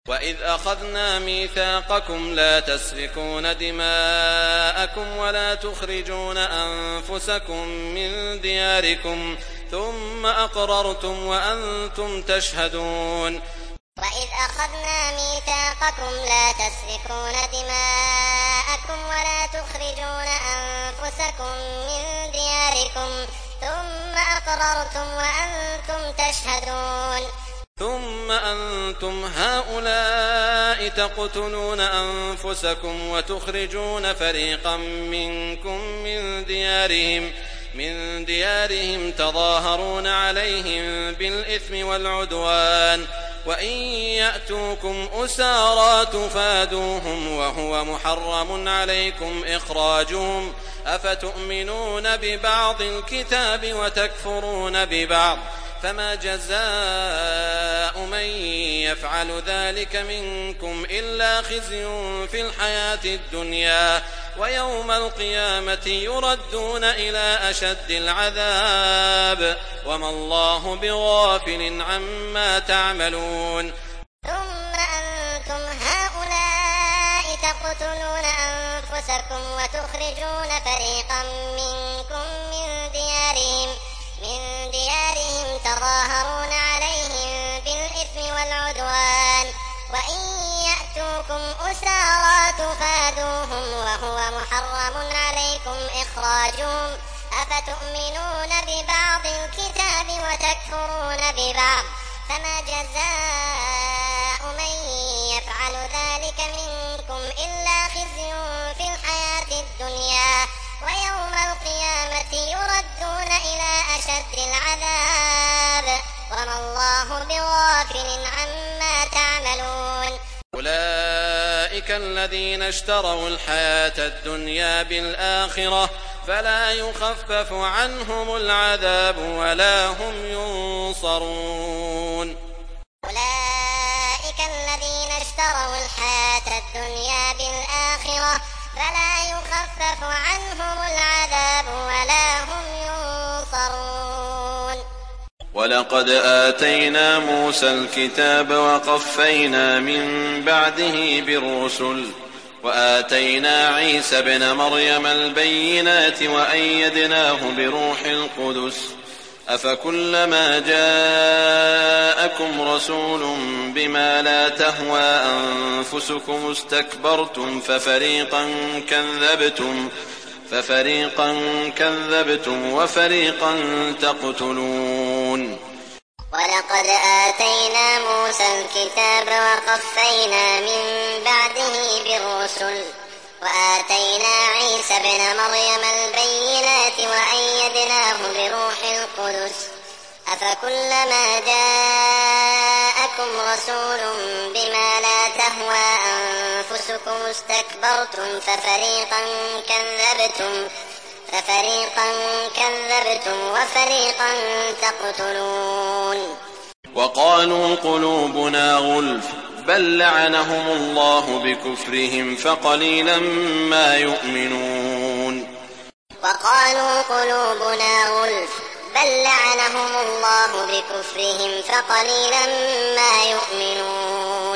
وإذ أخذنا ميثاقكم لا تسفكون دماءكم ولا تخرجون أنفسكم من دياركم ثم أقررتم وأنتم تشهدون. وإذ أخذنا ميثاقكم لا تسفكون دماءكم ولا تخرجون أنفسكم من دياركم ثم أقررتم وأنتم تشهدون. ثم أنتم هؤلاء تقتلون أنفسكم وتخرجون فريقا منكم من ديارهم تظاهرون عليهم بالإثم والعدوان وإن يأتوكم أسارى تفادوهم وهو محرم عليكم إخراجهم أفتؤمنون ببعض الكتاب وتكفرون ببعض فما جزاء من يفعل ذلك منكم إلا خزي في الحياة الدنيا ويوم القيامة يردون إلى أشد العذاب وما الله بغافل عما تعملون. ثم أنتم هؤلاء تقتلون أنفسكم وتخرجون فريقا منكم من ديارهم تظاهرون عليهم بالإثم والعدوان وإن يأتوكم أسارى تفادوهم وهو محرم عليكم إخراجهم أفتؤمنون ببعض الكتاب وتكفرون ببعض فما جزاء من يفعل ذلك منكم إلا خزي في الحياة الدنيا ويوم القيامة يردون إلى أشد العذاب وما الله بغافل عما تعملون. أولئك الذين اشتروا الحياة الدنيا بالآخرة فلا يخفف عنهم العذاب ولا هم ينصرون. أولئك الذين اشتروا الحياة الدنيا بالآخرة فلا يخفف عنهم العذاب ولا هم ينصرون. ولقد آتينا موسى الكتاب وقفينا من بعده بالرسل وآتينا عيسى ابن مريم البينات وأيدناه بروح القدس أفكلما جاءكم رسول بما لا تهوى أنفسكم استكبرتم ففريقا كذبتم وفريقا تقتلون. ولقد آتينا موسى الكتاب وقفينا من بعده بالرسل وآتينا عيسى ابن مريم البينات وأيدناه بروح القدس أفكلما جاءكم رسول بما لا تهوى أنفسكم استكبرتم ففريقا كذبتم وفريقا تقتلون. وقالوا قلوبنا غلف بل لعنهم الله بكفرهم فقليلا ما يؤمنون. وقالوا قلوبنا غلف بل لعنهم الله بكفرهم فقليلا ما يؤمنون.